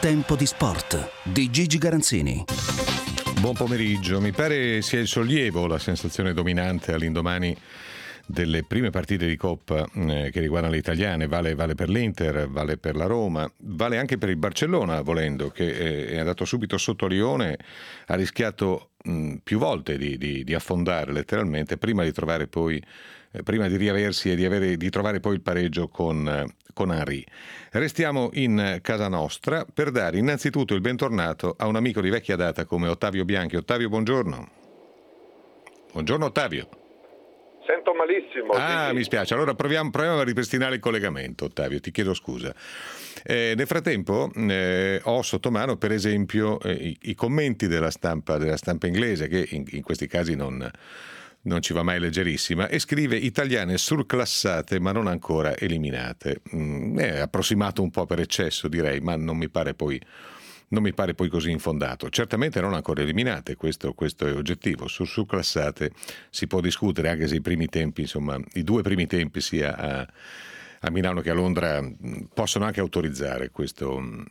Tempo di sport di Gigi Garanzini. Buon pomeriggio, mi pare sia il sollievo la sensazione dominante all'indomani delle prime partite di Coppa che riguardano le italiane. Vale per l'Inter, vale per la Roma, vale anche per il Barcellona, volendo, che è andato subito sotto Lione, ha rischiato più volte di affondare letteralmente prima di trovare poi prima di riaversi e di trovare poi il pareggio con Henry. Restiamo in casa nostra per dare innanzitutto il bentornato a un amico di vecchia data come Ottavio Bianchi. Ottavio, buongiorno. Buongiorno Ottavio. Sento malissimo. Mi spiace. Allora proviamo a ripristinare il collegamento, Ottavio, ti chiedo scusa. Nel frattempo ho sotto mano, per esempio, i commenti della stampa inglese, che in questi casi non ci va mai leggerissima, e scrive: italiane surclassate ma non ancora eliminate. È approssimato un po' per eccesso, direi, ma non mi pare poi così infondato. Certamente non ancora eliminate, questo è oggettivo. Surclassate si può discutere, anche se i primi tempi, insomma, i due primi tempi sia a Milano che a Londra possono anche autorizzare questa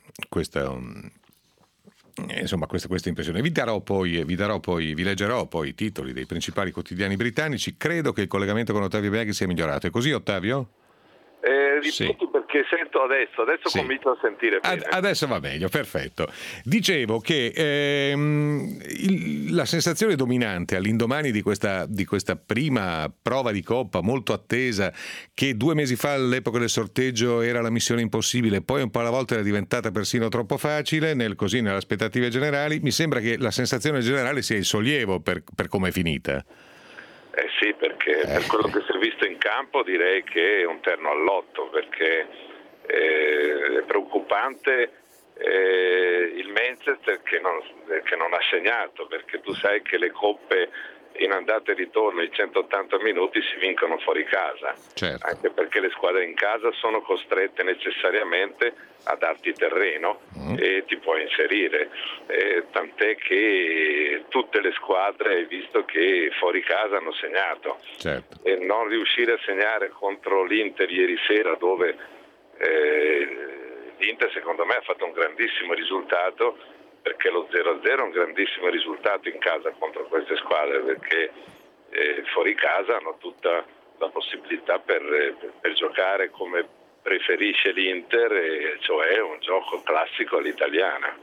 impressione. Vi leggerò poi i titoli dei principali quotidiani britannici. Credo che il collegamento con Ottavio Bianchi sia migliorato. È così, Ottavio? Ripeti, sì. Perché sento adesso sì. Comincio a sentire bene. Adesso va meglio, perfetto. Dicevo che la sensazione dominante all'indomani di questa prima prova di Coppa molto attesa, che 2 mesi fa all'epoca del sorteggio era la missione impossibile, poi un po' alla volta era diventata persino troppo facile, nelle aspettative generali, mi sembra che la sensazione generale sia il sollievo per come è finita. Sì, perché per quello che si è visto in campo direi che è un terno al lotto, perché è preoccupante il Manchester che non ha segnato, perché tu sai che le coppe in andata e ritorno in 180 minuti si vincono fuori casa, certo. Anche perché le squadre in casa sono costrette necessariamente a darti terreno e ti puoi inserire, tant'è che tutte le squadre, hai visto che fuori casa hanno segnato, certo. E non riuscire a segnare contro l'Inter ieri sera, dove l'Inter secondo me ha fatto un grandissimo risultato, perché lo 0-0 è un grandissimo risultato in casa contro queste squadre, perché fuori casa hanno tutta la possibilità per giocare come preferisce l'Inter, cioè un gioco classico all'italiana.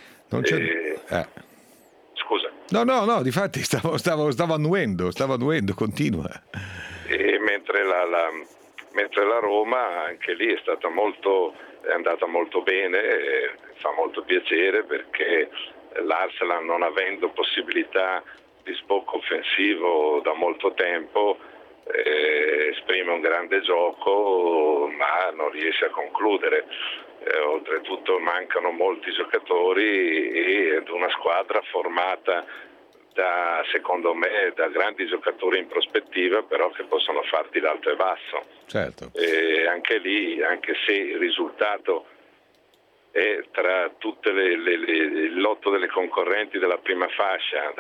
Scusa. No, difatti stavo annuendo, continua. Mentre la Roma anche lì è andata molto bene, fa molto piacere, perché l'Arsenal, non avendo possibilità di sbocco offensivo da molto tempo, esprime un grande gioco ma non riesce a concludere. Oltretutto mancano molti giocatori ed una squadra formata secondo me da grandi giocatori in prospettiva, però che possono farti l'alto e basso. Certo. Anche lì, anche se il risultato è tra tutte il lotto delle concorrenti della prima fase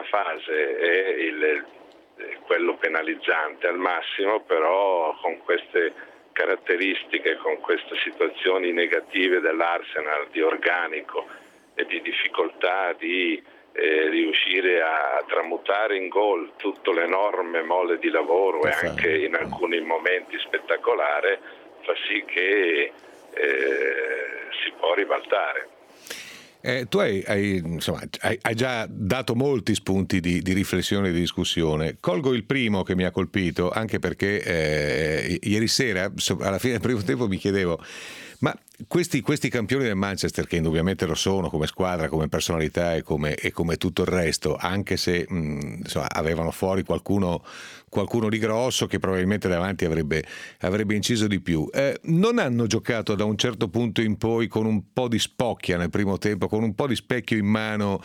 è quello penalizzante al massimo, però con queste caratteristiche, con queste situazioni negative dell'Arsenal di organico e di difficoltà di riuscire a tramutare in gol tutto l'enorme mole di lavoro e anche in alcuni momenti spettacolare, fa sì che si può ribaltare. Tu hai già dato molti spunti di riflessione e di discussione. Colgo il primo che mi ha colpito, anche perché ieri sera, alla fine del primo tempo, mi chiedevo: ma questi campioni del Manchester, che indubbiamente lo sono come squadra, come personalità e come tutto il resto, anche se avevano fuori qualcuno di grosso che probabilmente davanti avrebbe inciso di più, non hanno giocato da un certo punto in poi con un po' di spocchia nel primo tempo, con un po' di specchio in mano,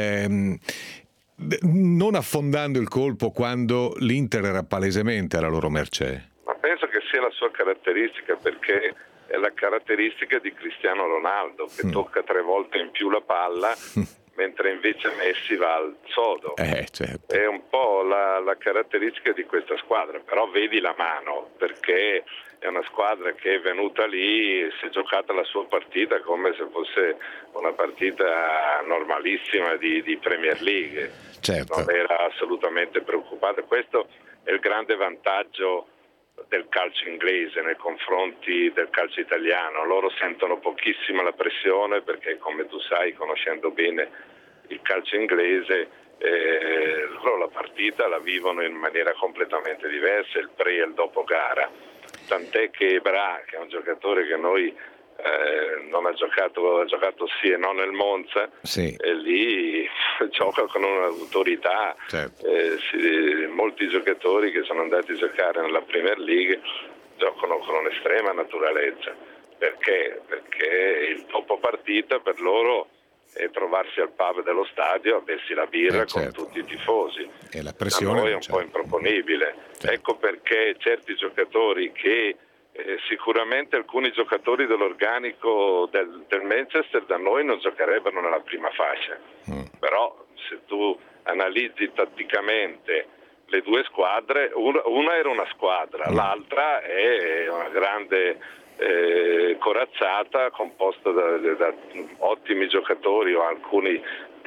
non affondando il colpo quando l'Inter era palesemente alla loro mercé? Ma penso che sia la sua caratteristica, perché è la caratteristica di Cristiano Ronaldo, che tocca 3 volte in più la palla, mentre invece Messi va al sodo. Certo. È un po' la caratteristica di questa squadra, però vedi la mano, perché è una squadra che è venuta lì, si è giocata la sua partita come se fosse una partita normalissima di Premier League. Certo. Non era assolutamente preoccupata. Questo è il grande vantaggio del calcio inglese nei confronti del calcio italiano. Loro sentono pochissimo la pressione perché, come tu sai, conoscendo bene il calcio inglese, loro la partita la vivono in maniera completamente diversa, il pre e il dopo gara. Tant'è che Bra, che è un giocatore che noi non ha giocato sì e no nel Monza, sì. E lì gioca con un'autorità. Certo. Molti giocatori che sono andati a giocare nella Premier League giocano con un'estrema naturalezza. Perché? Perché il dopo partita per loro è trovarsi al pub dello stadio a bersi la birra con certo. tutti i tifosi. E la pressione da noi è un po' improponibile. Certo. Ecco perché certi giocatori che sicuramente alcuni giocatori dell'organico del Manchester da noi non giocherebbero nella prima fascia, però se tu analizzi tatticamente le due squadre, una era una squadra, l'altra è una grande corazzata composta da ottimi giocatori o alcuni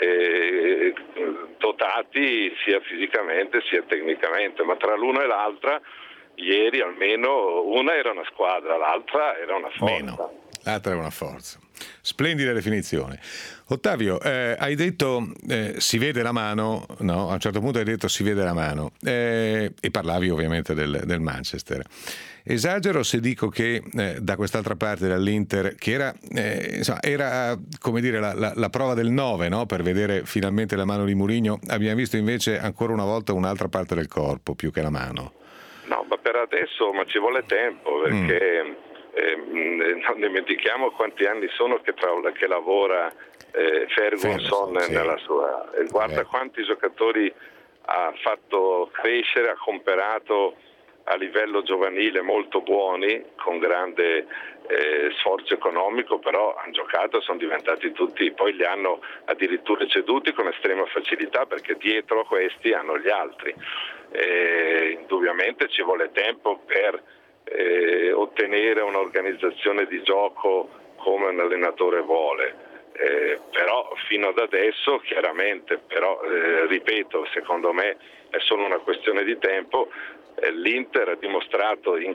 dotati sia fisicamente sia tecnicamente, ma tra l'una e l'altra ieri almeno una era una squadra, l'altra era una forza. Meno. L'altra è una forza. Splendida definizione. Ottavio, hai detto si vede la mano, no? A un certo punto hai detto si vede la mano e parlavi ovviamente del Manchester. Esagero se dico che da quest'altra parte dall'Inter, che era come dire la prova del 9, no? Per vedere finalmente la mano di Mourinho, abbiamo visto invece ancora una volta un'altra parte del corpo più che la mano. No, ma per adesso ci vuole tempo perché non dimentichiamo quanti anni sono che lavora Ferguson sì. nella sua, e guarda quanti giocatori ha fatto crescere, ha comperato a livello giovanile molto buoni, con grande sforzo economico, però hanno giocato, sono diventati tutti, poi li hanno addirittura ceduti con estrema facilità perché dietro a questi hanno gli altri. Indubbiamente ci vuole tempo per ottenere un'organizzazione di gioco come un allenatore vuole, però fino ad adesso chiaramente, però ripeto, secondo me è solo una questione di tempo. L'Inter ha dimostrato in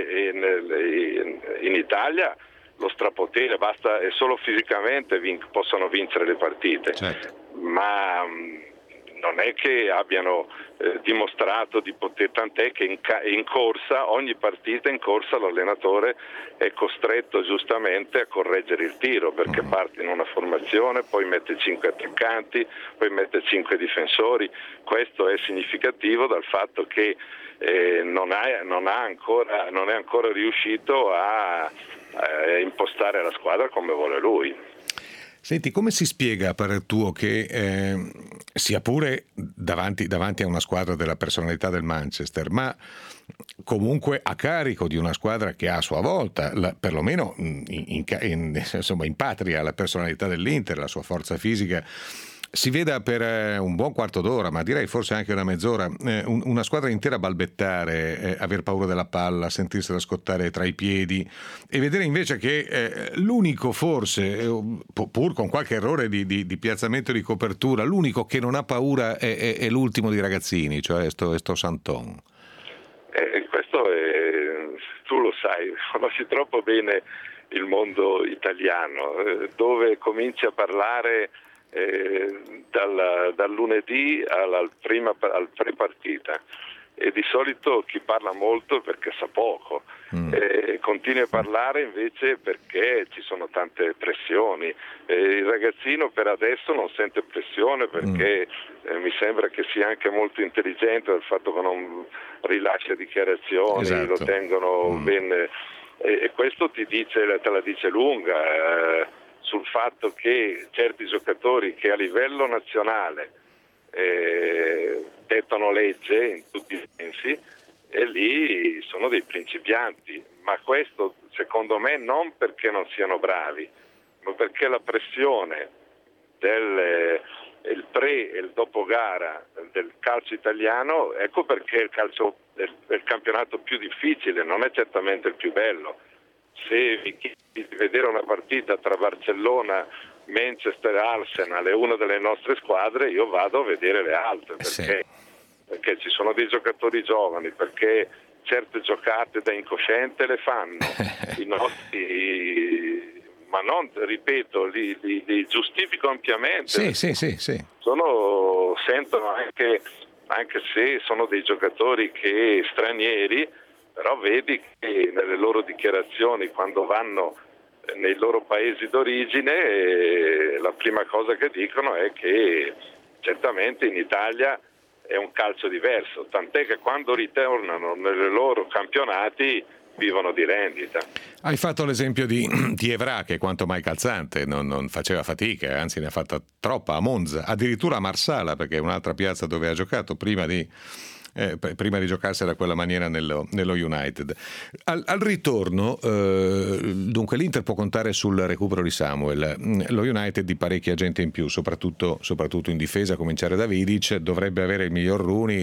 Italia lo strapotere, basta, è solo fisicamente possono vincere le partite, certo. Ma non è che abbiano dimostrato di poter, tant'è che in corsa, ogni partita in corsa l'allenatore è costretto giustamente a correggere il tiro perché parte in una formazione, poi mette 5 attaccanti, poi mette 5 difensori. Questo è significativo dal fatto che non è ancora riuscito a impostare la squadra come vuole lui. Senti, come si spiega per tuo che sia pure davanti a una squadra della personalità del Manchester, ma comunque a carico di una squadra che ha a sua volta, perlomeno in patria, la personalità dell'Inter, la sua forza fisica, si veda per un buon quarto d'ora, ma direi forse anche una mezz'ora, una squadra intera balbettare, aver paura della palla, sentirsela scottare tra i piedi e vedere invece che l'unico forse, pur con qualche errore di piazzamento di copertura, l'unico che non ha paura è l'ultimo di ragazzini, cioè sto Santon. Questo tu lo sai, conosci troppo bene il mondo italiano, dove cominci a parlare dal lunedì al pre-partita e di solito chi parla molto perché sa poco, continui a parlare invece perché ci sono tante pressioni. Il ragazzino per adesso non sente pressione perché mi sembra che sia anche molto intelligente dal fatto che non rilascia dichiarazioni, esatto. Lo tengono bene e questo te la dice lunga sul fatto che certi giocatori che a livello nazionale dettano legge in tutti i sensi e lì sono dei principianti, ma questo secondo me non perché non siano bravi, ma perché la pressione il pre e il dopo gara del calcio italiano, ecco perché il calcio è il campionato più difficile, non è certamente il più bello. Se vi chiedi di vedere una partita tra Barcellona, Manchester e Arsenal è una delle nostre squadre, io vado a vedere le altre perché ci sono dei giocatori giovani, perché certe giocate da incosciente le fanno i nostri, ma non, ripeto, li giustifico ampiamente. Sì. Sentono anche se sono dei giocatori che stranieri, però vedi che nelle loro dichiarazioni, quando vanno nei loro paesi d'origine, la prima cosa che dicono è che certamente in Italia è un calcio diverso, tant'è che quando ritornano nei loro campionati vivono di rendita. Hai fatto l'esempio di Evra, che è quanto mai calzante, non faceva fatica, anzi ne ha fatta troppa a Monza, addirittura a Marsala, perché è un'altra piazza dove ha giocato prima di giocarsela da quella maniera nello United. Al ritorno, dunque l'Inter può contare sul recupero di Samuel, lo United di parecchia gente in più, soprattutto in difesa, a cominciare da Vidic, dovrebbe avere il miglior Rooney,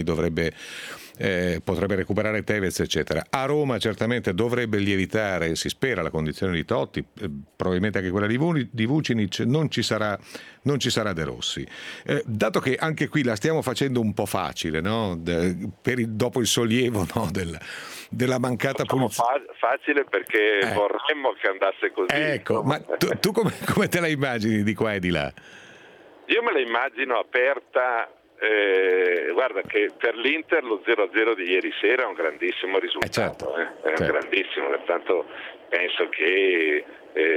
potrebbe recuperare Tevez, eccetera. A Roma certamente dovrebbe lievitare, si spera, la condizione di Totti, probabilmente anche quella di Vucinic, non ci sarà De Rossi. Dato che anche qui la stiamo facendo un po' facile, no? Dopo il sollievo, no? della mancata punizione. Facile perché vorremmo che andasse così. Ecco, ma tu come te la immagini di qua e di là? Io me la immagino aperta. Guarda che per l'Inter lo 0-0 di ieri sera è un grandissimo risultato, certo. Grandissimo, pertanto penso che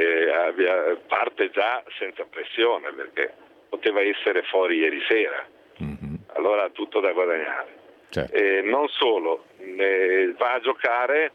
parte già senza pressione, perché poteva essere fuori ieri sera, allora ha tutto da guadagnare, certo. Non solo, va a giocare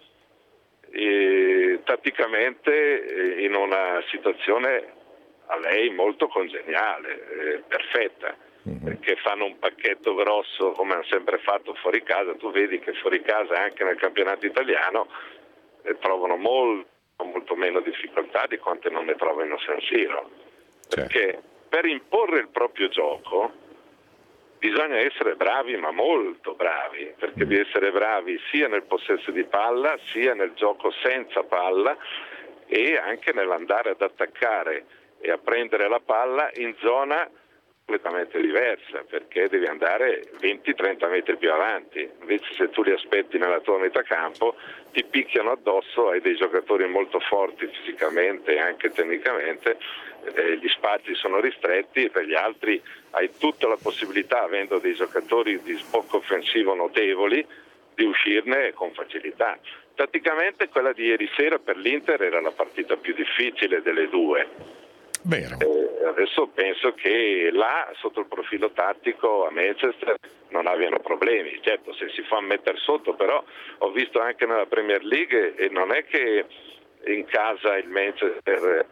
tatticamente in una situazione a lei molto congeniale, perfetta, perché fanno un pacchetto grosso come hanno sempre fatto fuori casa. Tu vedi che fuori casa anche nel campionato italiano trovano molto meno difficoltà di quante non ne trovano in San Siro, perché per imporre il proprio gioco bisogna essere bravi, ma molto bravi, perché devi essere bravi sia nel possesso di palla, sia nel gioco senza palla e anche nell'andare ad attaccare e a prendere la palla in zona completamente diversa, perché devi andare 20-30 metri più avanti. Invece se tu li aspetti nella tua metà campo ti picchiano addosso, hai dei giocatori molto forti fisicamente e anche tecnicamente, gli spazi sono ristretti, e per gli altri hai tutta la possibilità, avendo dei giocatori di sbocco offensivo notevoli, di uscirne con facilità. Praticamente quella di ieri sera per l'Inter era la partita più difficile delle due. Vero. Adesso penso che là, sotto il profilo tattico, a Manchester non abbiano problemi. Certo, se si fa mettere sotto, però ho visto anche nella Premier League e non è che in casa il Manchester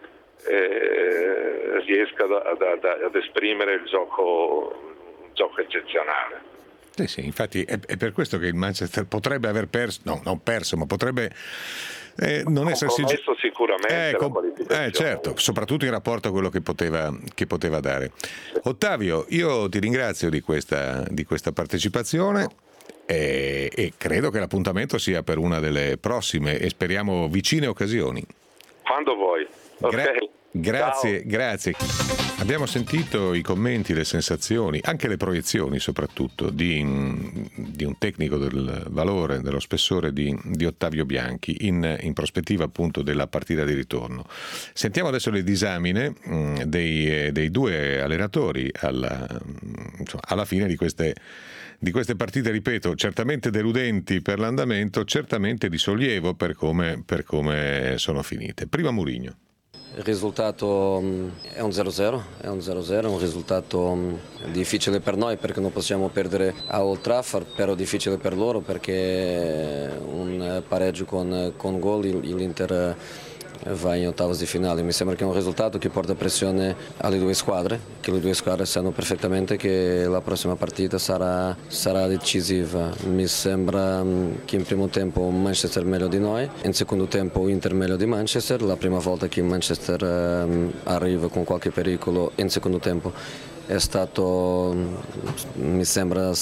riesca ad esprimere il gioco eccezionale. Sì, infatti è per questo che il Manchester potrebbe aver perso, no, non perso, ma potrebbe non essersi sicuramente la qualificazione. Certo, soprattutto in rapporto a quello che poteva dare. Ottavio, io ti ringrazio di questa partecipazione e credo che l'appuntamento sia per una delle prossime e speriamo vicine occasioni. Quando vuoi. Okay. Grazie. Abbiamo sentito i commenti, le sensazioni, anche le proiezioni soprattutto di un tecnico del valore, dello spessore di Ottavio Bianchi in prospettiva appunto della partita di ritorno. Sentiamo adesso le disamine dei due allenatori alla fine di queste partite, ripeto, certamente deludenti per l'andamento, certamente di sollievo per come sono finite. Prima Mourinho. Il risultato è un 0-0, è un risultato difficile per noi perché non possiamo perdere a Old Trafford, però difficile per loro perché un pareggio con gol l'Inter va in ottavos di finale. Mi sembra che è un risultato che porta pressione alle due squadre, che le due squadre sanno perfettamente che la prossima partita sarà decisiva. Mi sembra che in primo tempo Manchester meglio di noi, in secondo tempo Inter meglio di Manchester. La prima volta che Manchester arriva con qualche pericolo in secondo tempo è stato, mi sembra,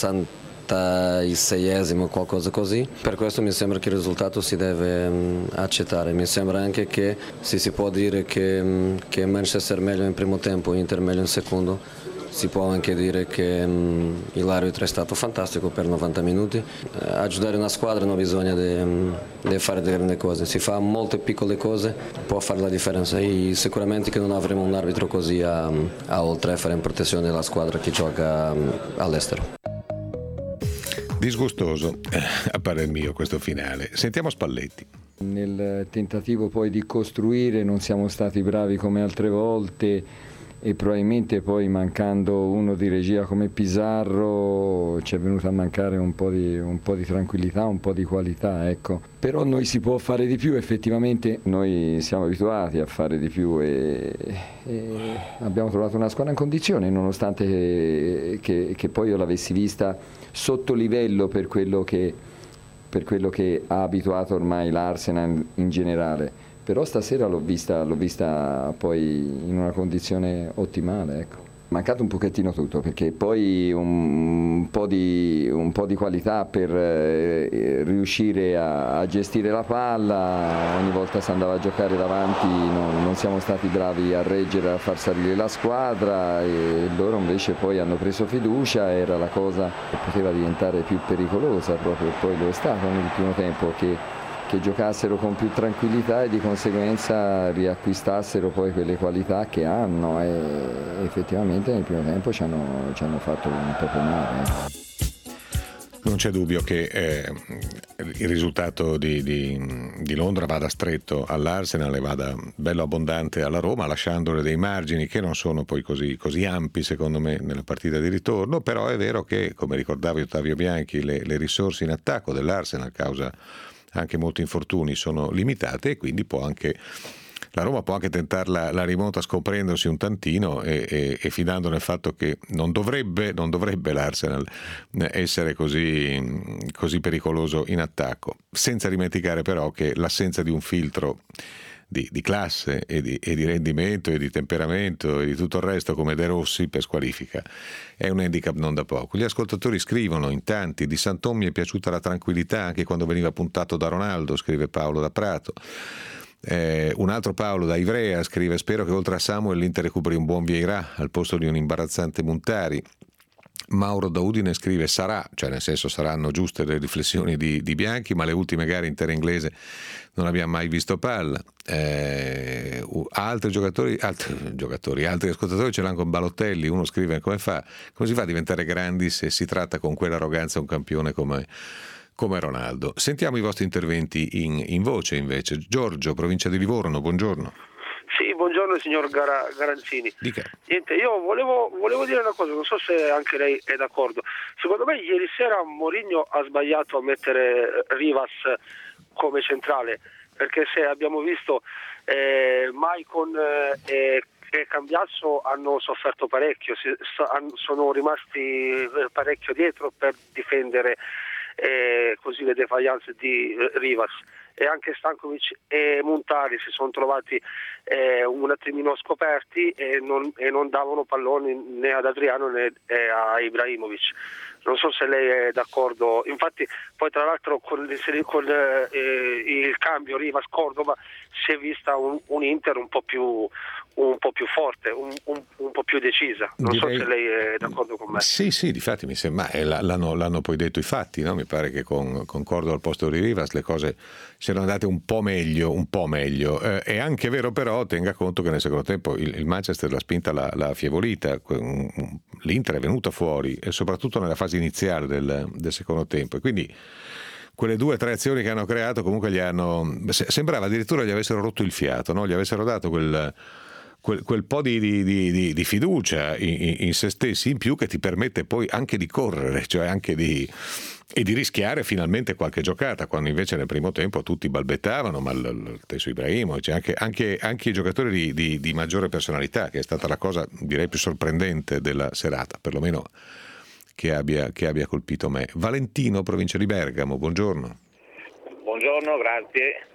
66esimo, qualcosa così. Per questo mi sembra che il risultato si deve accettare. Mi sembra anche che se si può dire che Manchester meglio in primo tempo, Inter meglio in secondo, si può anche dire che l'arbitro è stato fantastico per 90 minuti. Aiutare una squadra non bisogna di fare delle grandi cose, si fa molte piccole cose, può fare la differenza, e sicuramente che non avremo un arbitro così a Old Trafford in protezione della squadra che gioca all'estero. Disgustoso, a parer mio, questo finale. Sentiamo Spalletti. Nel tentativo poi di costruire non siamo stati bravi come altre volte, e probabilmente poi, mancando uno di regia come Pizarro, ci è venuto a mancare un po' di tranquillità, un po' di qualità, ecco. Però noi si può fare di più, effettivamente noi siamo abituati a fare di più e abbiamo trovato una squadra in condizione, nonostante che poi io l'avessi vista sotto livello per quello che ha abituato ormai l'Arsenal in generale. Però stasera l'ho vista poi in una condizione ottimale, ecco. Mancato un pochettino tutto, perché poi un po' di qualità per riuscire a gestire la palla. Ogni volta si andava a giocare davanti, non siamo stati bravi a reggere, a far salire la squadra, e loro invece poi hanno preso fiducia. Era la cosa che poteva diventare più pericolosa, proprio poi lo è stato nel primo tempo, che giocassero con più tranquillità e di conseguenza riacquistassero poi quelle qualità che hanno, e effettivamente nel primo tempo ci hanno fatto un po' male. Non c'è dubbio che il risultato di Londra vada stretto all'Arsenal e vada bello abbondante alla Roma, lasciandole dei margini che non sono poi così ampi, secondo me, nella partita di ritorno. Però è vero che, come ricordava Ottavio Bianchi, le risorse in attacco dell'Arsenal, causa anche molti infortuni, sono limitate, e quindi la Roma può anche tentare la rimonta scoprendosi un tantino e fidando nel fatto che non dovrebbe l'Arsenal essere così pericoloso in attacco, senza dimenticare però che l'assenza di un filtro di classe e di rendimento e di temperamento e di tutto il resto, come De Rossi, per squalifica, è un handicap non da poco. Gli ascoltatori scrivono in tanti: di Santon mi è piaciuta la tranquillità anche quando veniva puntato da Ronaldo, scrive Paolo da Prato. Un altro Paolo da Ivrea scrive: spero che oltre a Samuel l'Inter recuperi un buon Vieira al posto di un imbarazzante Montari. Mauro da Udine scrive: saranno giuste le riflessioni di Bianchi, ma le ultime gare in terra inglese non abbiamo mai visto palla. Altri ascoltatori ce l'hanno con Balotelli. Uno scrive: come si fa a diventare grandi se si tratta con quell'arroganza un campione come Ronaldo? Sentiamo i vostri interventi in voce invece. Giorgio, provincia di Livorno, buongiorno. Sì, buongiorno signor Garanzini. Dica. Niente, io volevo dire una cosa, non so se anche lei è d'accordo. Secondo me ieri sera Mourinho ha sbagliato a mettere Rivas come centrale, perché se abbiamo visto Maicon e Cambiasso hanno sofferto parecchio, sono rimasti parecchio dietro per difendere così le defaillance di Rivas, e anche Stankovic e Montari si sono trovati un attimino scoperti e non davano palloni né ad Adriano né a Ibrahimovic. Non so se lei è d'accordo. Infatti poi tra l'altro con il cambio Rivas-Cordova si è vista un Inter un po' più forte, un po' più decisa. Non so se lei è d'accordo con me. Sì, difatti mi sembra, l'hanno poi detto i fatti, no? Mi pare che con Cordova al posto di Rivas le cose siano andate un po' meglio. È anche vero però, tenga conto che nel secondo tempo il Manchester l'ha spinta, l'ha affievolita, l'Inter è venuta fuori, e soprattutto nella fase iniziale del secondo tempo, e quindi quelle 2 o 3 azioni che hanno creato comunque sembrava addirittura gli avessero rotto il fiato, no? Gli avessero dato quel po' di fiducia in se stessi in più, che ti permette poi anche di correre, cioè anche di rischiare finalmente qualche giocata, quando invece nel primo tempo tutti balbettavano, ma lo stesso Ibrahimovic, anche i giocatori di maggiore personalità, che è stata la cosa direi più sorprendente della serata, perlomeno che abbia colpito me. Valentino, provincia di Bergamo, buongiorno. Buongiorno, grazie.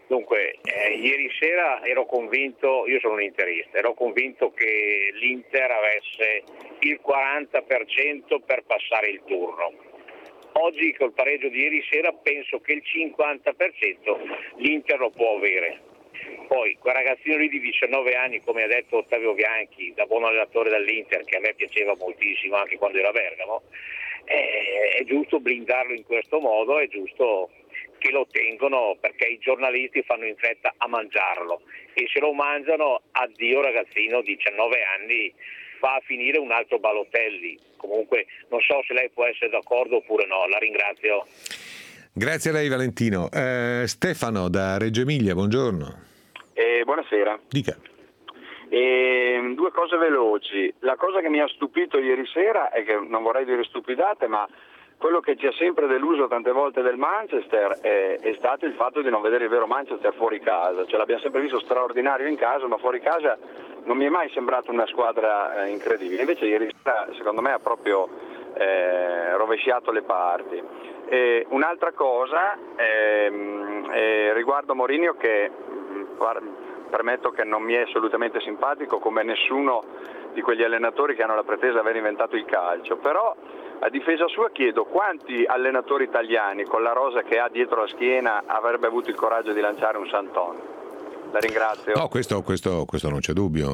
Dunque, ieri sera ero convinto, io sono un interista, ero convinto che l'Inter avesse il 40% per passare il turno. Oggi col pareggio di ieri sera penso che il 50% l'Inter lo può avere. Poi quel ragazzino lì di 19 anni, come ha detto Ottavio Bianchi, da buon allenatore dell'Inter, che a me piaceva moltissimo anche quando era a Bergamo, è giusto blindarlo in questo modo, è giusto che lo tengono, perché i giornalisti fanno in fretta a mangiarlo, e se lo mangiano, addio ragazzino, 19 anni, va a finire un altro Balotelli. Comunque non so se lei può essere d'accordo oppure no, la ringrazio. Grazie a lei Valentino. Stefano da Reggio Emilia, buongiorno. Buonasera. Dica. Due cose veloci. La cosa che mi ha stupito ieri sera è che, non vorrei dire stupidate, ma quello che ci ha sempre deluso tante volte del Manchester è stato il fatto di non vedere il vero Manchester fuori casa. Cioè, l'abbiamo sempre visto straordinario in casa, ma fuori casa non mi è mai sembrata una squadra incredibile. Invece ieri sera secondo me ha proprio rovesciato le parti. Un'altra cosa riguardo Mourinho, che permetto che non mi è assolutamente simpatico, come nessuno di quegli allenatori che hanno la pretesa di aver inventato il calcio, però a difesa sua chiedo quanti allenatori italiani con la rosa che ha dietro la schiena avrebbe avuto il coraggio di lanciare un Santon. La ringrazio. No, questo non c'è dubbio,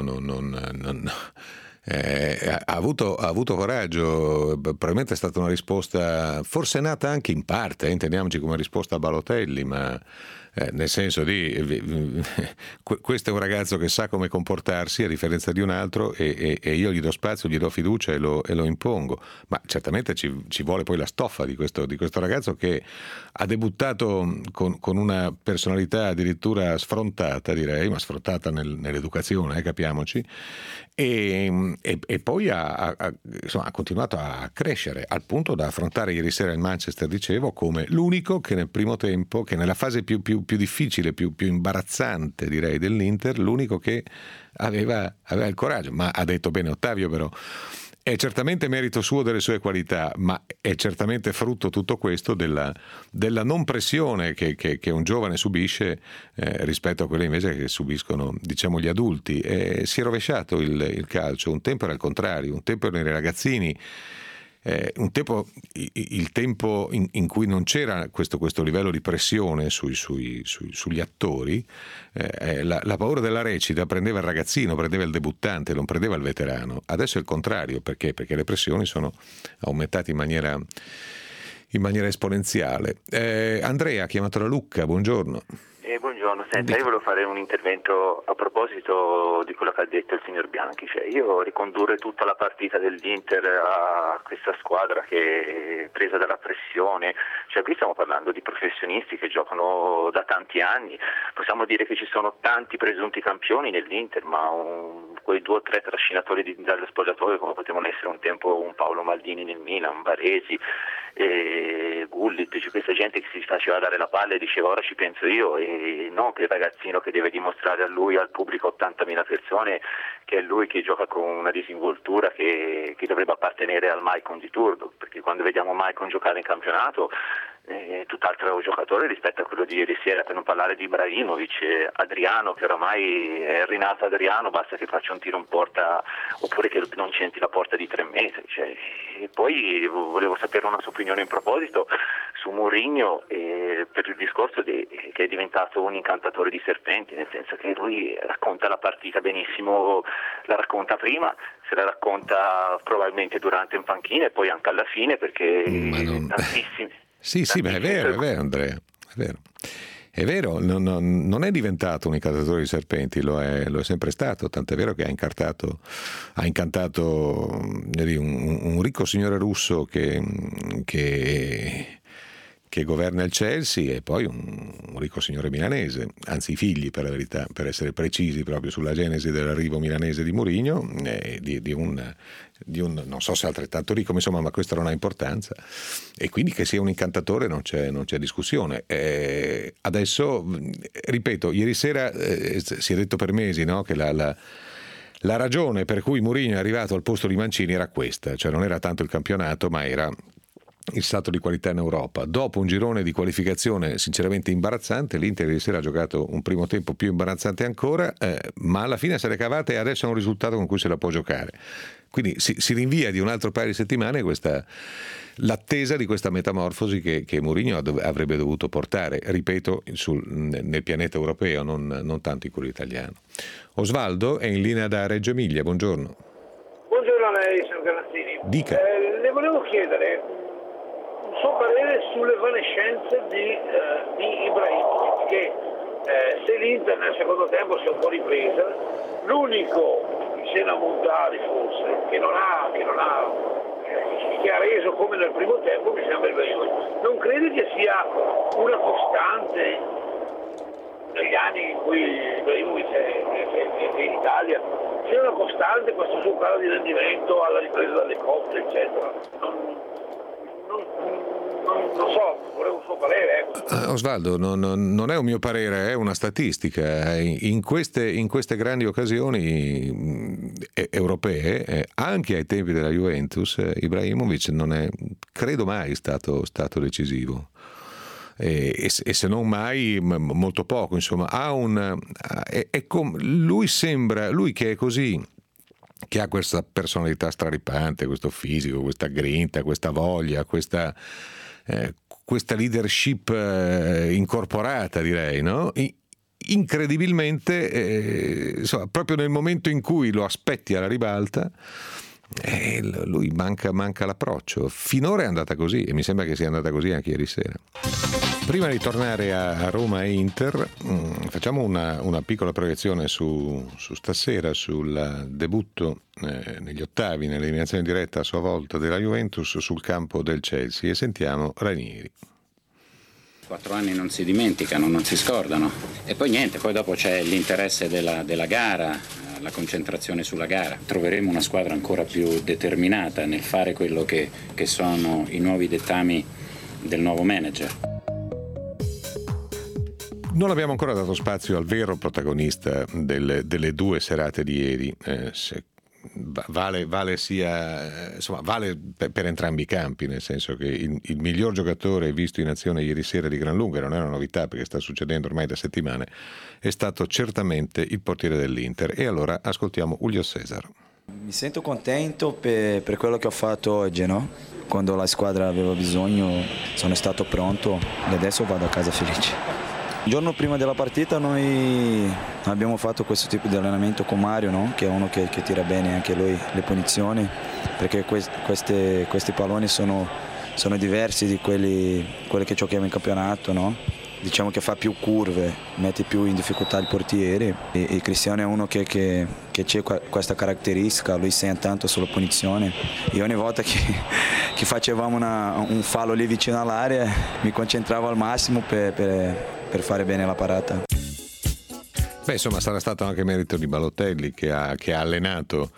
ha avuto coraggio, probabilmente è stata una risposta forse nata anche in parte, intendiamoci, come risposta a Balotelli, ma nel senso di questo è un ragazzo che sa come comportarsi a differenza di un altro, e io gli do spazio, gli do fiducia e lo impongo, ma certamente ci vuole poi la stoffa di questo ragazzo, che ha debuttato con una personalità addirittura sfrontata, direi, ma sfrontata nell'educazione, capiamoci, e poi ha continuato a crescere al punto da affrontare ieri sera il Manchester, dicevo, come l'unico che nel primo tempo, che nella fase più difficile, più imbarazzante direi dell'Inter, l'unico che aveva il coraggio. Ma ha detto bene Ottavio, però è certamente merito suo, delle sue qualità, ma è certamente frutto tutto questo della non pressione che un giovane subisce rispetto a quelle invece che subiscono, diciamo, gli adulti. Si è rovesciato il calcio. Un tempo era il contrario, un tempo erano i ragazzini, il tempo in cui non c'era questo livello di pressione sugli attori, la paura della recita prendeva il ragazzino, prendeva il debuttante, non prendeva il veterano. Adesso è il contrario, perché le pressioni sono aumentate in maniera esponenziale. Andrea, chiamato da Lucca, buongiorno. Buongiorno, senta, io volevo fare un intervento a proposito di quello che ha detto il signor Bianchi. Cioè, io ricondurre tutta la partita dell'Inter a questa squadra che è presa dalla pressione, cioè qui stiamo parlando di professionisti che giocano da tanti anni, possiamo dire che ci sono tanti presunti campioni nell'Inter, ma quei 2 o 3 trascinatori dallo spogliatoio, come potevano essere un tempo un Paolo Maldini nel Milan, Baresi, Gullit, cioè questa gente che si faceva dare la palla e diceva ora ci penso io, e non che il ragazzino che deve dimostrare a lui, al pubblico, 80.000 persone, che è lui che gioca con una disinvoltura che dovrebbe appartenere al Maicon di turno, perché quando vediamo Maicon giocare in campionato tutt'altro giocatore rispetto a quello di ieri sera, per non parlare di Ibrahimovic, Adriano, che oramai è rinato Adriano, basta che faccia un tiro in porta oppure che non centri la porta di 3 metri. Cioè, e poi volevo sapere una sua opinione in proposito su Mourinho, per il discorso che è diventato un incantatore di serpenti, nel senso che lui racconta la partita benissimo, la racconta prima, se la racconta probabilmente durante in panchina e poi anche alla fine, perché tantissimi. Sì, ma è vero Andrea, è vero, non è diventato un incantatore di serpenti, lo è sempre stato, tant'è vero che ha incantato un ricco signore russo che governa il Chelsea, e poi un ricco signore milanese, anzi i figli, per la verità, per essere precisi proprio sulla genesi dell'arrivo milanese di Mourinho, di un non so se altrettanto ricco, insomma, ma questo non ha importanza, e quindi che sia un incantatore non c'è discussione. Adesso, ripeto, ieri sera si è detto per mesi, no, che la ragione per cui Mourinho è arrivato al posto di Mancini era questa, cioè non era tanto il campionato, ma era il salto di qualità in Europa. Dopo un girone di qualificazione sinceramente imbarazzante, l'Inter ieri sera ha giocato un primo tempo più imbarazzante ancora, ma alla fine se l'è cavata e adesso è un risultato con cui se la può giocare. Quindi si rinvia di un altro paio di settimane l'attesa di questa metamorfosi che Mourinho avrebbe dovuto portare, ripeto, nel pianeta europeo, non tanto in quello italiano. Osvaldo è in linea da Reggio Emilia, buongiorno. Buongiorno a lei, signor Garazzini. Dica. Le volevo chiedere un suo parere sull'evanescenza di Ibrahimovic, che se l'Inter nel secondo tempo si è un po' ripresa, l'unico Cena Montali forse che ha reso come nel primo tempo mi sembra Ibrahimovic. Non crede che sia una costante negli anni in cui Ibrahimovic è in Italia, sia una costante questo suo calo di rendimento alla ripresa dalle coppe eccetera? Non so, volevo un suo parere. Osvaldo, non è un mio parere, è una statistica. In queste grandi occasioni europee, anche ai tempi della Juventus, Ibrahimovic non è, credo, mai stato decisivo. E se non mai, molto poco, insomma. Lui che è così, che ha questa personalità straripante, questo fisico, questa grinta, questa voglia, questa leadership incorporata, direi, no? Incredibilmente, insomma, proprio nel momento in cui lo aspetti alla ribalta, lui manca l'approccio. Finora è andata così e mi sembra che sia andata così anche ieri sera. Prima di tornare a Roma e Inter, facciamo una piccola proiezione su stasera, sul debutto negli ottavi, nell'eliminazione diretta a sua volta della Juventus sul campo del Chelsea, e sentiamo Ranieri. 4 anni non si dimenticano, non si scordano. E poi niente, poi dopo c'è l'interesse della gara, la concentrazione sulla gara. Troveremo una squadra ancora più determinata nel fare quello che sono i nuovi dettami del nuovo manager. Non abbiamo ancora dato spazio al vero protagonista delle 2 serate di ieri. Vale per entrambi i campi, nel senso che il miglior giocatore visto in azione ieri sera di gran lunga, non è una novità perché sta succedendo ormai da settimane, è stato certamente il portiere dell'Inter. E allora ascoltiamo Julio César. Mi sento contento per quello che ho fatto oggi, no? Quando la squadra aveva bisogno sono stato pronto e adesso vado a casa felice. Il giorno prima della partita noi abbiamo fatto questo tipo di allenamento con Mario, no? Che è uno che tira bene anche lui le punizioni, perché questi palloni sono diversi di quelli che giochiamo in campionato, no? Diciamo che fa più curve, mette più in difficoltà il portiere, e Cristiano è uno che c'è questa caratteristica, lui segna tanto sulla punizione, e ogni volta che facevamo un fallo lì vicino all'area mi concentravo al massimo per fare bene la parata. Beh, insomma, sarà stato anche merito di Balotelli che ha allenato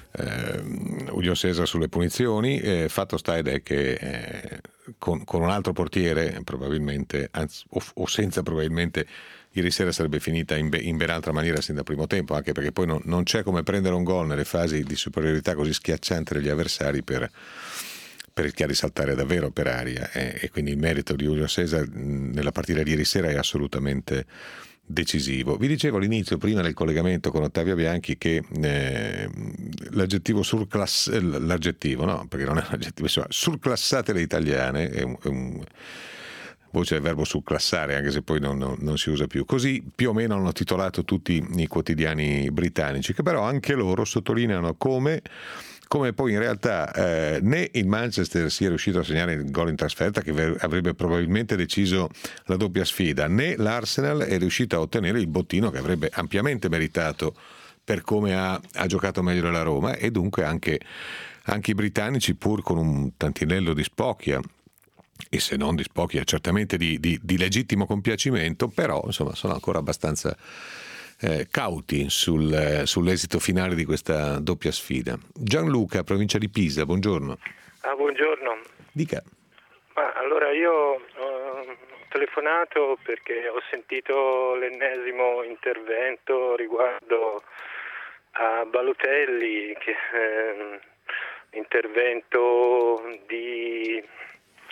Julio César sulle punizioni. Fatto sta ed è che con un altro portiere probabilmente, o senza probabilmente, ieri sera sarebbe finita in ben altra maniera sin dal primo tempo, anche perché poi non c'è come prendere un gol nelle fasi di superiorità così schiaccianti degli avversari per rischiare di saltare davvero per aria, e quindi il merito di Julio César nella partita di ieri sera è assolutamente decisivo. Vi dicevo all'inizio, prima del collegamento con Ottavio Bianchi, che l'aggettivo no, perché non è un aggettivo, insomma, surclassate le italiane voi c'è il verbo surclassare, anche se poi non si usa più. Così più o meno hanno titolato tutti i quotidiani britannici, che però anche loro sottolineano come poi in realtà né il Manchester sia riuscito a segnare il gol in trasferta che avrebbe probabilmente deciso la doppia sfida, né l'Arsenal è riuscito a ottenere il bottino che avrebbe ampiamente meritato per come ha giocato meglio la Roma, e dunque anche i britannici, pur con un tantinello di spocchia, e se non di spocchia certamente di legittimo compiacimento, però insomma sono ancora abbastanza cauti sull'esito finale di questa doppia sfida. Gianluca, provincia di Pisa, buongiorno. Buongiorno. Dica. Allora io ho telefonato perché ho sentito l'ennesimo intervento riguardo a Balotelli, che intervento di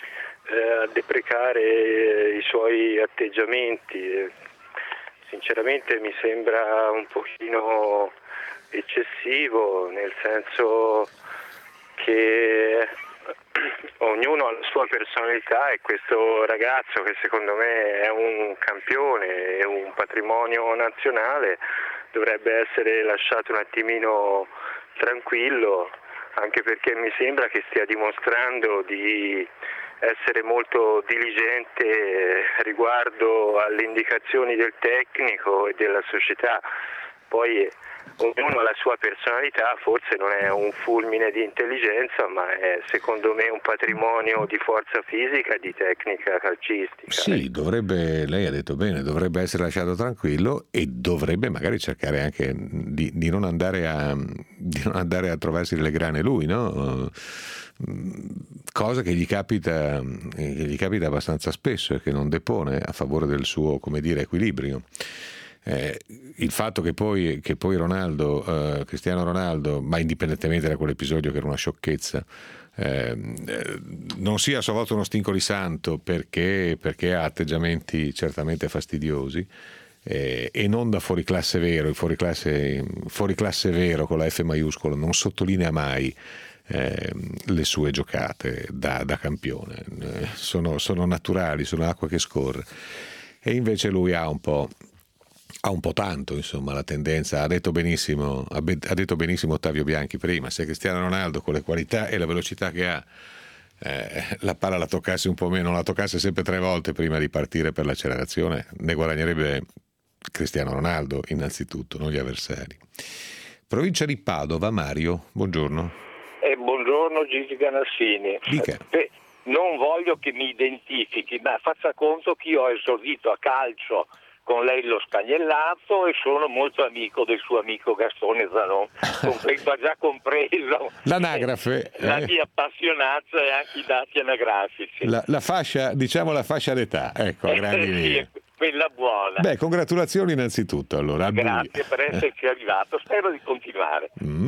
deprecare i suoi atteggiamenti. Sinceramente mi sembra un pochino eccessivo, nel senso che ognuno ha la sua personalità e questo ragazzo, che secondo me è un campione, è un patrimonio nazionale, dovrebbe essere lasciato un attimino tranquillo, anche perché mi sembra che stia dimostrando di essere molto diligente riguardo alle indicazioni del tecnico e della società. Poi ognuno ha la sua personalità, forse non è un fulmine di intelligenza, ma è secondo me un patrimonio di forza fisica e di tecnica calcistica. Sì, dovrebbe, lei ha detto bene, dovrebbe essere lasciato tranquillo e dovrebbe magari cercare anche di non andare a trovarsi le grane lui, no? Cosa che gli capita abbastanza spesso e che non depone a favore del suo, come dire, equilibrio. Il fatto che poi Cristiano Ronaldo, ma indipendentemente da quell'episodio che era una sciocchezza, non sia a sua volta uno stinco di santo perché ha atteggiamenti certamente fastidiosi, e non da fuoriclasse vero. Il fuoriclasse vero con la F maiuscola non sottolinea mai le sue giocate da campione, sono naturali, sono acqua che scorre, e invece lui ha un po' tanto, insomma, la tendenza. Ha detto benissimo Ottavio Bianchi prima: se Cristiano Ronaldo, con le qualità e la velocità che ha, la palla la toccasse un po' meno, la toccasse sempre 3 volte prima di partire per l'accelerazione, ne guadagnerebbe Cristiano Ronaldo innanzitutto, non gli avversari. Provincia di Padova, Mario, buongiorno. Buongiorno Gigi Ganassini. Dica. Non voglio che mi identifichi, ma faccia conto che io ho esordito a calcio con lei lo Scagnellato e sono molto amico del suo amico Gastone Zanon. Ha già compreso l'anagrafe, la mia appassionanza e anche i dati anagrafici. La fascia, diciamo la fascia d'età, ecco, a grandi linee. Sì, quella buona. Beh, congratulazioni innanzitutto. Allora, grazie per esserci arrivato, spero di continuare.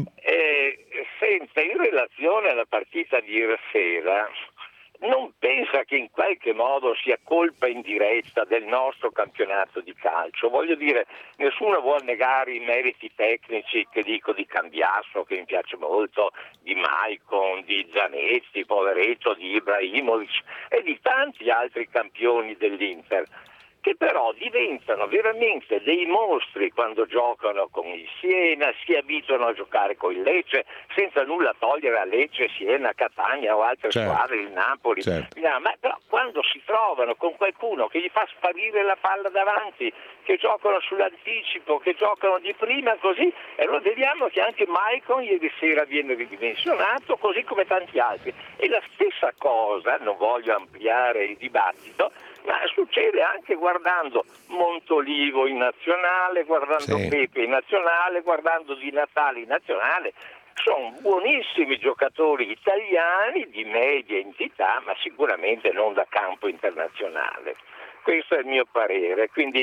Senta, in relazione alla partita di ieri sera, non pensa che in qualche modo sia colpa indiretta del nostro campionato di calcio? Voglio dire, nessuno vuole negare i meriti tecnici, che dico, di Cambiasso, che mi piace molto, di Maicon, di Zanetti, poveretto, di Ibrahimovic e di tanti altri campioni dell'Inter, che però diventano veramente dei mostri quando giocano con il Siena, si abituano a giocare con il Lecce, senza nulla togliere a Lecce, Siena, Catania o altre squadre, il Napoli. Ma però quando si trovano con qualcuno che gli fa sparire la palla davanti, che giocano sull'anticipo, che giocano di prima, così, e allora vediamo che anche Maicon ieri sera viene ridimensionato, così come tanti altri. E la stessa cosa, non voglio ampliare il dibattito, ma succede anche guardando Montolivo in nazionale, guardando Pepe in nazionale, guardando Di Natale in nazionale. Sono buonissimi giocatori italiani di media entità, ma sicuramente non da campo internazionale. Questo è il mio parere, quindi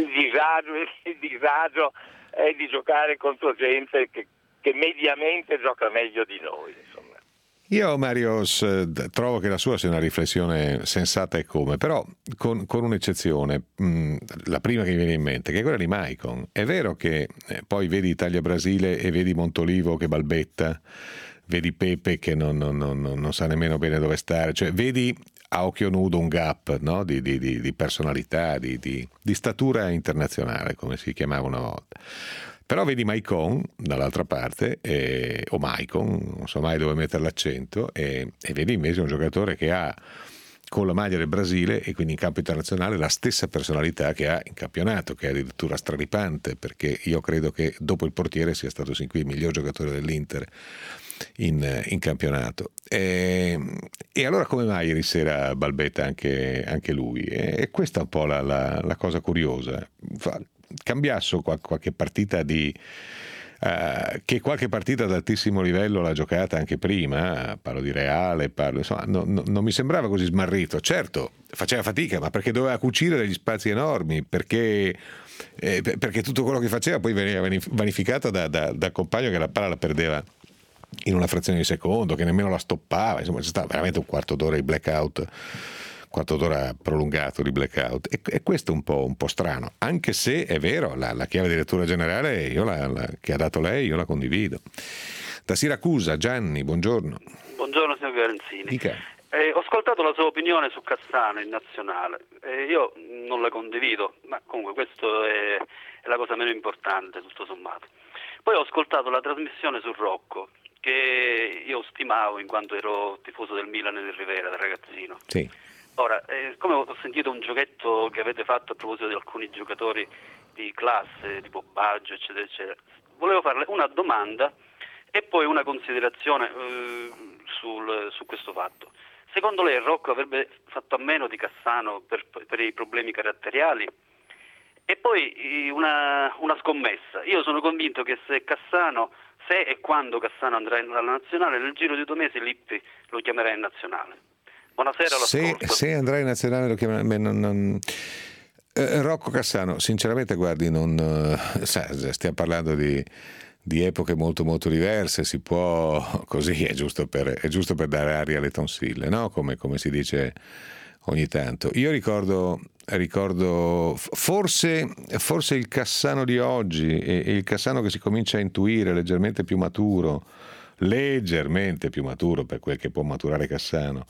il disagio è di giocare contro gente che mediamente gioca meglio di noi, insomma. Io, Mario, trovo che la sua sia una riflessione sensata e come, però con un'eccezione, la prima che mi viene in mente, che è quella di Maicon. È vero che poi vedi Italia-Brasile e vedi Montolivo che balbetta, vedi Pepe che non sa nemmeno bene dove stare, cioè vedi a occhio nudo un gap, no? di personalità, di statura internazionale, come si chiamava una volta. Però vedi Maicon dall'altra parte, o Maicon, non so mai dove mettere l'accento, e vedi invece un giocatore che ha con la maglia del Brasile e quindi in campo internazionale la stessa personalità che ha in campionato, che è addirittura straripante, perché io credo che dopo il portiere sia stato sin qui il miglior giocatore dell'Inter in campionato. E allora come mai ieri sera balbetta anche lui? E questa è un po' la cosa curiosa. Cambiasso qualche partita che qualche partita ad altissimo livello l'ha giocata anche prima, parlo di Reale, insomma, non mi sembrava così smarrito. Certo, faceva fatica, ma perché doveva cucire degli spazi enormi, perché tutto quello che faceva poi veniva vanificato da compagno che la palla la perdeva in una frazione di secondo, che nemmeno la stoppava. Insomma, c'è stato veramente un quarto d'ora di blackout quarto d'ora prolungato di blackout, e questo è un po' strano, anche se è vero, la chiave di lettura generale che ha dato lei io la condivido. Da Siracusa, Gianni, buongiorno. Buongiorno signor Garanzini. Dica. Ho ascoltato la sua opinione su Cassano in nazionale, io non la condivido, ma comunque questo è la cosa meno importante tutto sommato. Poi ho ascoltato la trasmissione su Rocco, che io stimavo in quanto ero tifoso del Milan e del Rivera da ragazzino. Sì. Ora, come ho sentito un giochetto che avete fatto a proposito di alcuni giocatori di classe, tipo Baggio, eccetera, eccetera, volevo farle una domanda e poi una considerazione su questo fatto. Secondo lei Rocco avrebbe fatto a meno di Cassano per i problemi caratteriali? E poi una scommessa. Io sono convinto che se e quando Cassano andrà alla nazionale, nel giro di 2 mesi Lippi lo chiamerà in nazionale. Buonasera, l'ascolto. Se andrà in nazionale lo chiamerà. Rocco Cassano, sinceramente, guardi, stiamo parlando di epoche molto molto diverse, si può così, è giusto per dare aria alle tonsille, no? Come si dice ogni tanto. Io ricordo forse il Cassano di oggi e il Cassano che si comincia a intuire leggermente più maturo per quel che può maturare Cassano,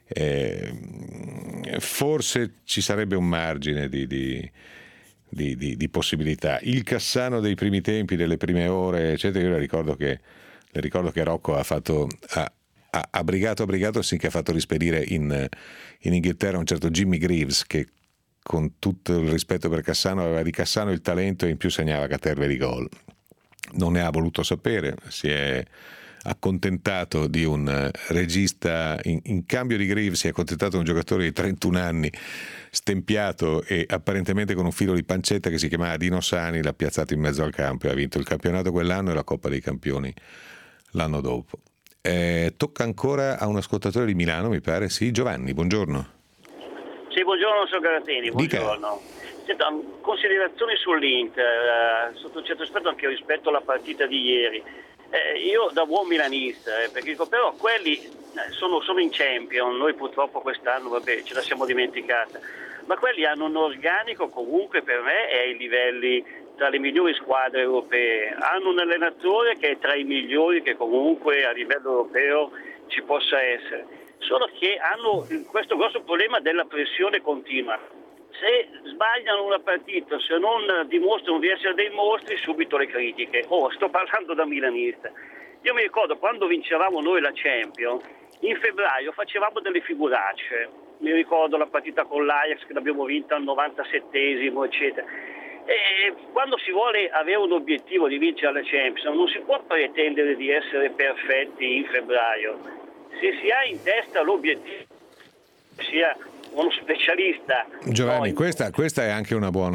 forse ci sarebbe un margine di possibilità. Il Cassano dei primi tempi, delle prime ore, eccetera, io le ricordo che Rocco ha brigato sinché ha fatto rispedire in Inghilterra un certo Jimmy Greaves, che con tutto il rispetto per Cassano aveva di Cassano il talento e in più segnava caterve di gol. Non ne ha voluto sapere, si è accontentato di un regista in cambio di Greaves, si è accontentato di un giocatore di 31 anni stempiato e apparentemente con un filo di pancetta che si chiamava Dino Sani, l'ha piazzato in mezzo al campo e ha vinto il campionato quell'anno e la Coppa dei Campioni l'anno dopo. Tocca ancora a un ascoltatore di Milano, mi pare. Sì, Giovanni, buongiorno. Sì, buongiorno, sono Garatini, buongiorno. Senta, considerazioni sull'Inter, sotto un certo aspetto anche rispetto alla partita di ieri. Io da buon milanista, perché dico, però quelli sono in Champions, noi purtroppo quest'anno ce la siamo dimenticata, ma quelli hanno un organico comunque per me è ai livelli tra le migliori squadre europee, hanno un allenatore che è tra i migliori che comunque a livello europeo ci possa essere, solo che hanno questo grosso problema della pressione continua. Se sbagliano una partita, se non dimostrano di essere dei mostri, subito le critiche. Sto parlando da milanista. Io mi ricordo quando vincevamo noi la Champions, in febbraio facevamo delle figuracce. Mi ricordo la partita con l'Ajax che l'abbiamo vinta al 97esimo, eccetera. E quando si vuole avere un obiettivo di vincere la Champions, non si può pretendere di essere perfetti in febbraio. Se si ha in testa l'obiettivo, sia uno specialista. Giovanni, questa è anche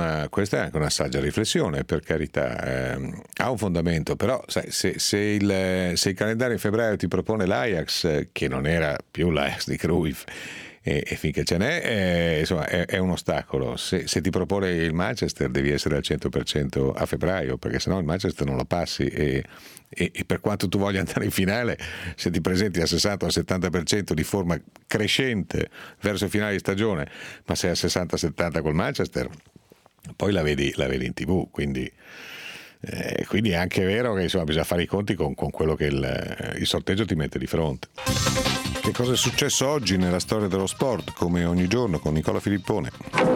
una saggia riflessione, per carità, ha un fondamento, però sai, se il calendario in febbraio ti propone l'Ajax, che non era più l'Ajax di Cruyff, e finché ce n'è, insomma, è un ostacolo. Se ti propone il Manchester devi essere al 100% a febbraio, perché sennò il Manchester non lo passi e per quanto tu voglia andare in finale, se ti presenti al 60 o al 70% di forma crescente verso il finale di stagione, ma sei al 60-70 col Manchester, poi la vedi in TV, quindi è anche vero che insomma bisogna fare i conti con quello che il sorteggio ti mette di fronte. Che cosa è successo oggi nella storia dello sport, come ogni giorno, con Nicola Filippone?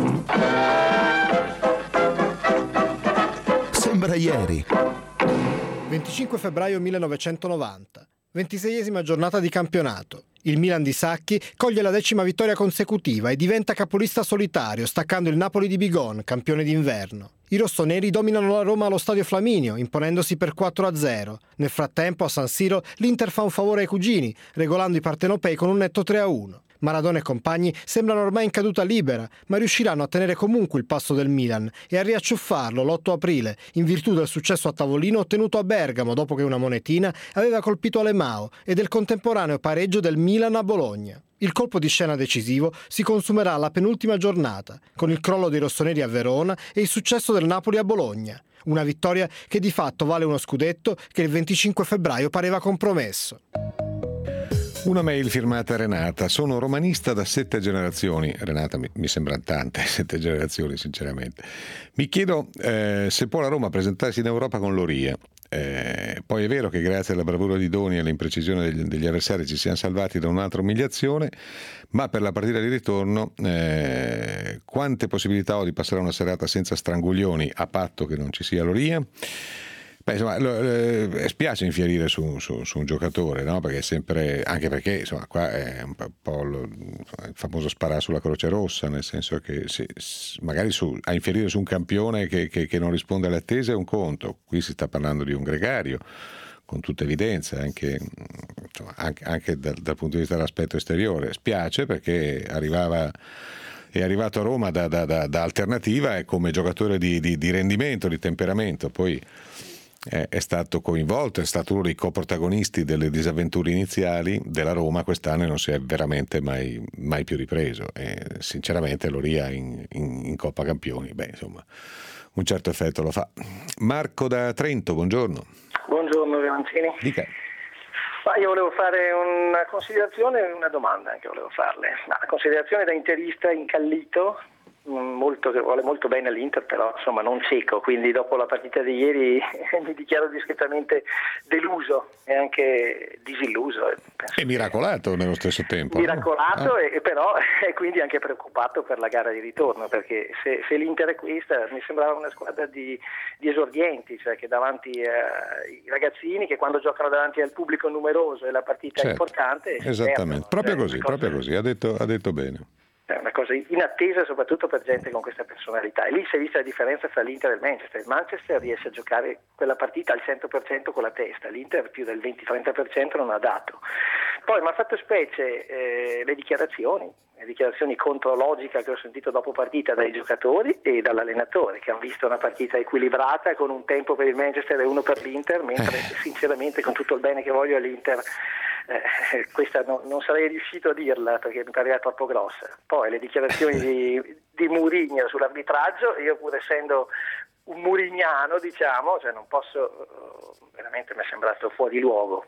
Sembra ieri. 25 febbraio 1990, 26esima giornata di campionato. Il Milan di Sacchi coglie la 10ª vittoria consecutiva e diventa capolista solitario, staccando il Napoli di Bigon, campione d'inverno. I rossoneri dominano la Roma allo Stadio Flaminio, imponendosi per 4-0. Nel frattempo, a San Siro, l'Inter fa un favore ai cugini, regolando i partenopei con un netto 3-1. Maradona e compagni sembrano ormai in caduta libera, ma riusciranno a tenere comunque il passo del Milan e a riacciuffarlo l'8 aprile, in virtù del successo a tavolino ottenuto a Bergamo dopo che una monetina aveva colpito Alemao e del contemporaneo pareggio del Milan a Bologna. Il colpo di scena decisivo si consumerà alla penultima giornata, con il crollo dei rossoneri a Verona e il successo del Napoli a Bologna. Una vittoria che di fatto vale uno scudetto che il 25 febbraio pareva compromesso. Una mail firmata Renata: sono romanista da 7 generazioni. Renata, mi sembrano tante 7 generazioni sinceramente. Mi chiedo se può la Roma presentarsi in Europa con Loria. Poi è vero che grazie alla bravura di Doni e all'imprecisione degli avversari ci siamo salvati da un'altra umiliazione, ma per la partita di ritorno quante possibilità ho di passare una serata senza stranguglioni a patto che non ci sia Loria? Beh, insomma, spiace infierire su un giocatore, no? Perché sempre, anche perché insomma, qua è un po' il famoso sparare sulla Croce Rossa, nel senso che magari a infierire su un campione che non risponde alle attese è un conto. Qui si sta parlando di un gregario, con tutta evidenza, anche dal punto di vista dell'aspetto esteriore. Spiace perché è arrivato a Roma da alternativa e come giocatore di rendimento, di temperamento, poi è stato coinvolto, è stato uno dei coprotagonisti delle disavventure iniziali della Roma quest'anno e non si è veramente mai più ripreso, e sinceramente Loria in Coppa Campioni, insomma, un certo effetto lo fa. Marco da Trento, buongiorno. Buongiorno Granzini. Dica. Io volevo fare una considerazione e una domanda anche volevo farle. La considerazione da interista incallito, che vuole molto bene all'Inter, però insomma non cieco, quindi dopo la partita di ieri mi dichiaro discretamente deluso e anche disilluso. E miracolato nello stesso tempo. Miracolato, no? e però e quindi anche preoccupato per la gara di ritorno, perché se l'Inter è questa mi sembrava una squadra di esordienti, cioè che davanti ai ragazzini che quando giocano davanti al pubblico numeroso e la partita è importante. Esattamente, proprio così, ha detto bene. È una cosa inattesa soprattutto per gente con questa personalità, e lì si è vista la differenza tra l'Inter e il Manchester. Il Manchester riesce a giocare quella partita al 100% con la testa, l'Inter più del 20-30% non ha dato. Poi mi ha fatto specie le dichiarazioni contro logica che ho sentito dopo partita dai giocatori e dall'allenatore, che hanno visto una partita equilibrata con un tempo per il Manchester e uno per l'Inter, mentre sinceramente, con tutto il bene che voglio all'Inter, questa non sarei riuscito a dirla perché mi pareva troppo grossa. Poi le dichiarazioni di Mourinho sull'arbitraggio, io pur essendo un murignano, diciamo, cioè non posso, veramente mi è sembrato fuori luogo.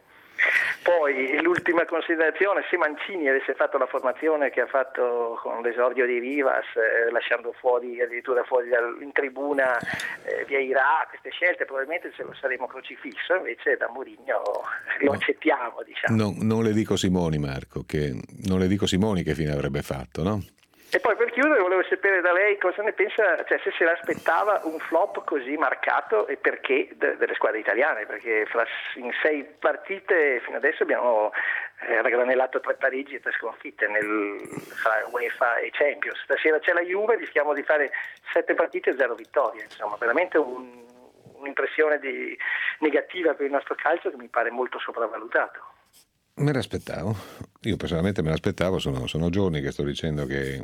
Poi l'ultima considerazione: se Mancini avesse fatto la formazione che ha fatto con l'esordio di Rivas, lasciando addirittura fuori in tribuna Vieira, queste scelte probabilmente ce lo saremmo crocifisso, invece da Mourinho lo accettiamo, diciamo. Non le dico Simoni, Marco, non le dico Simoni che fine avrebbe fatto, no? E poi per chiudere volevo sapere da lei cosa ne pensa, cioè se l'aspettava un flop così marcato e perché delle squadre italiane, perché in 6 partite fino adesso abbiamo raggranellato 3 pareggi e 3 sconfitte fra UEFA e Champions. Stasera c'è la Juve, rischiamo di fare 7 partite e 0 vittorie, insomma veramente un'impressione negativa per il nostro calcio che mi pare molto sopravvalutato. Me l'aspettavo, io personalmente me l'aspettavo, sono giorni che sto dicendo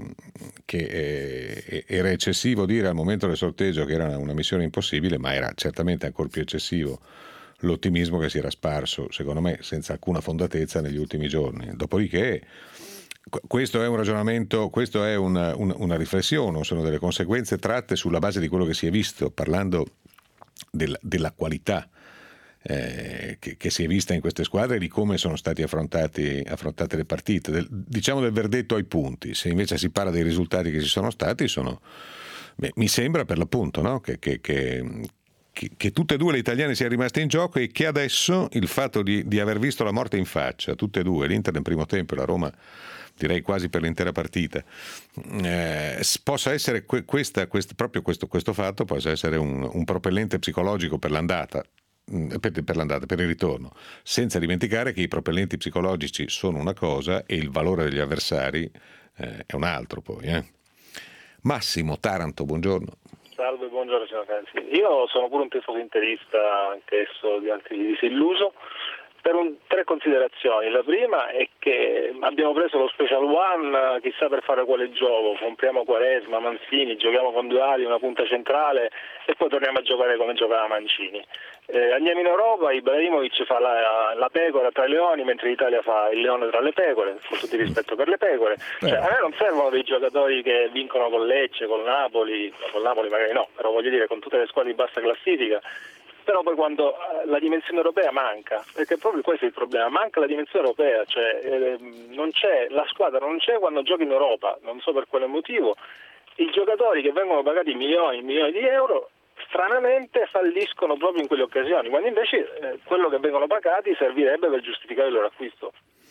che era eccessivo dire al momento del sorteggio che era una missione impossibile, ma era certamente ancora più eccessivo l'ottimismo che si era sparso, secondo me senza alcuna fondatezza, negli ultimi giorni. Dopodiché questo è un ragionamento, questo è una riflessione, sono delle conseguenze tratte sulla base di quello che si è visto, parlando della qualità che si è vista in queste squadre e di come sono state affrontate le partite, diciamo del verdetto ai punti. Se invece si parla dei risultati che ci sono stati, mi sembra per l'appunto, no? che tutte e due le italiane siano rimaste in gioco e che adesso il fatto di aver visto la morte in faccia, tutte e due, l'Inter nel primo tempo e la Roma direi quasi per l'intera partita, possa essere proprio questo fatto possa essere un propellente psicologico per l'andata, per il ritorno, senza dimenticare che i propellenti psicologici sono una cosa e il valore degli avversari è un altro poi. Massimo, Taranto, buongiorno. Salve, buongiorno signor Canzini. Io sono pure un tifoso interista, anch'esso di altri disilluso, per 3 considerazioni. La prima è che abbiamo preso lo Special One, chissà per fare quale gioco, compriamo Quaresma, Manzini, giochiamo con 2 ali, una punta centrale e poi torniamo a giocare come giocava Mancini. Andiamo in Europa, Ibrahimovic fa la pecora tra i leoni, mentre l'Italia fa il leone tra le pecore, con tutto il rispetto per le pecore. Cioè, a me non servono dei giocatori che vincono con Lecce, con Napoli magari no, però voglio dire con tutte le squadre di bassa classifica però poi quando la dimensione europea manca, perché proprio questo è il problema, manca la dimensione europea, cioè non c'è, la squadra non c'è quando gioca in Europa, non so per quale motivo, i giocatori che vengono pagati milioni di euro stranamente falliscono proprio in quelle occasioni, quando invece quello che vengono pagati servirebbe per giustificare il loro acquisto.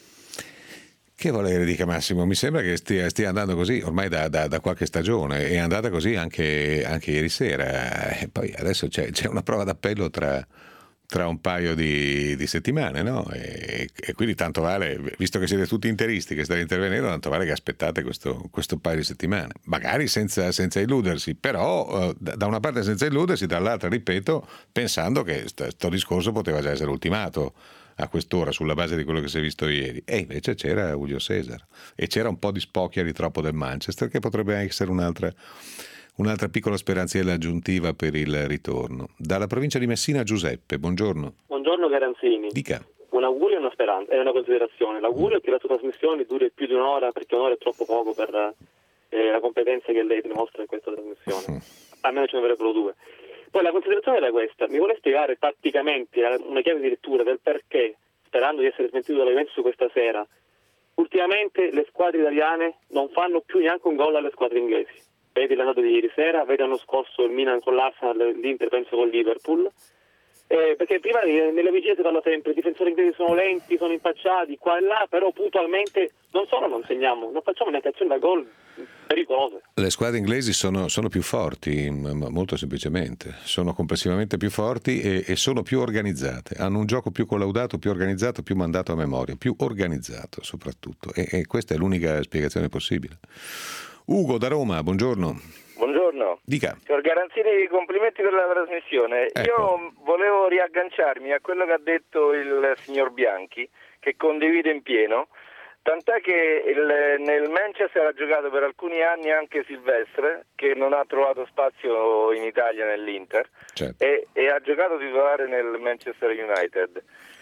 Che volere dica Massimo? Mi sembra che stia andando così ormai da qualche stagione, è andata così anche ieri sera, e poi adesso c'è una prova d'appello tra un paio di settimane, no? E quindi tanto vale, visto che siete tutti interisti che state intervenendo, tanto vale che aspettate questo paio di settimane, magari senza illudersi, però da una parte senza illudersi, dall'altra, ripeto, pensando che sto discorso poteva già essere ultimato a quest'ora sulla base di quello che si è visto ieri, e invece c'era Julio César e c'era un po' di spocchia di troppo del Manchester, che potrebbe essere un'altra piccola speranziella aggiuntiva per il ritorno. Dalla provincia di Messina, Giuseppe, buongiorno. Buongiorno Garanzini. Dica. Un augurio e una speranza, è una considerazione. L'augurio è che la sua trasmissione duri più di un'ora, perché un'ora è troppo poco per la competenza che lei dimostra in questa trasmissione. Almeno ce ne vorrebbero 2. Poi la considerazione era questa: mi vuole spiegare tatticamente una chiave di lettura del perché, sperando di essere smentito dalla Juventus questa sera, ultimamente le squadre italiane non fanno più neanche un gol alle squadre inglesi? Vedi l'andata di ieri sera, vedi l'anno scorso il Milan con l'Arsenal, l'Inter penso con Liverpool, perché prima nelle vigilie si parla sempre, i difensori inglesi sono lenti, sono impacciati qua e là, però puntualmente non segniamo, non facciamo neanche azioni da gol pericolose. Le squadre inglesi sono più forti, molto semplicemente, sono complessivamente più forti e sono più organizzate, hanno un gioco più collaudato, più organizzato, più mandato a memoria, più organizzato soprattutto, e questa è l'unica spiegazione possibile. Ugo da Roma, buongiorno. Buongiorno. Dica. Signor Garanzini, complimenti per la trasmissione. Ecco. Io volevo riagganciarmi a quello che ha detto il signor Bianchi, che condivido in pieno, tant'è che nel Manchester ha giocato per alcuni anni anche Silvestre, che non ha trovato spazio in Italia nell'Inter, certo. e ha giocato titolare nel Manchester United.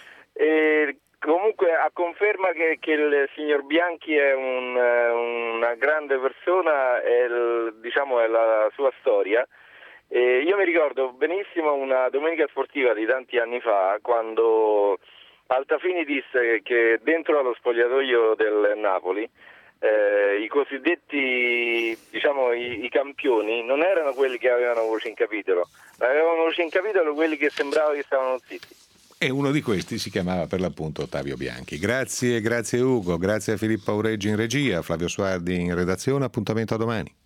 Comunque a conferma che il signor Bianchi è una grande persona, è la sua storia. Io mi ricordo benissimo una domenica sportiva di tanti anni fa, quando Altafini disse che dentro allo spogliatoio del Napoli i cosiddetti i campioni non erano quelli che avevano voce in capitolo, ma avevano voce in capitolo quelli che sembrava che stavano zitti. E uno di questi si chiamava per l'appunto Ottavio Bianchi. Grazie Ugo, grazie a Filippo Aureggi in regia, Flavio Suardi in redazione, appuntamento a domani.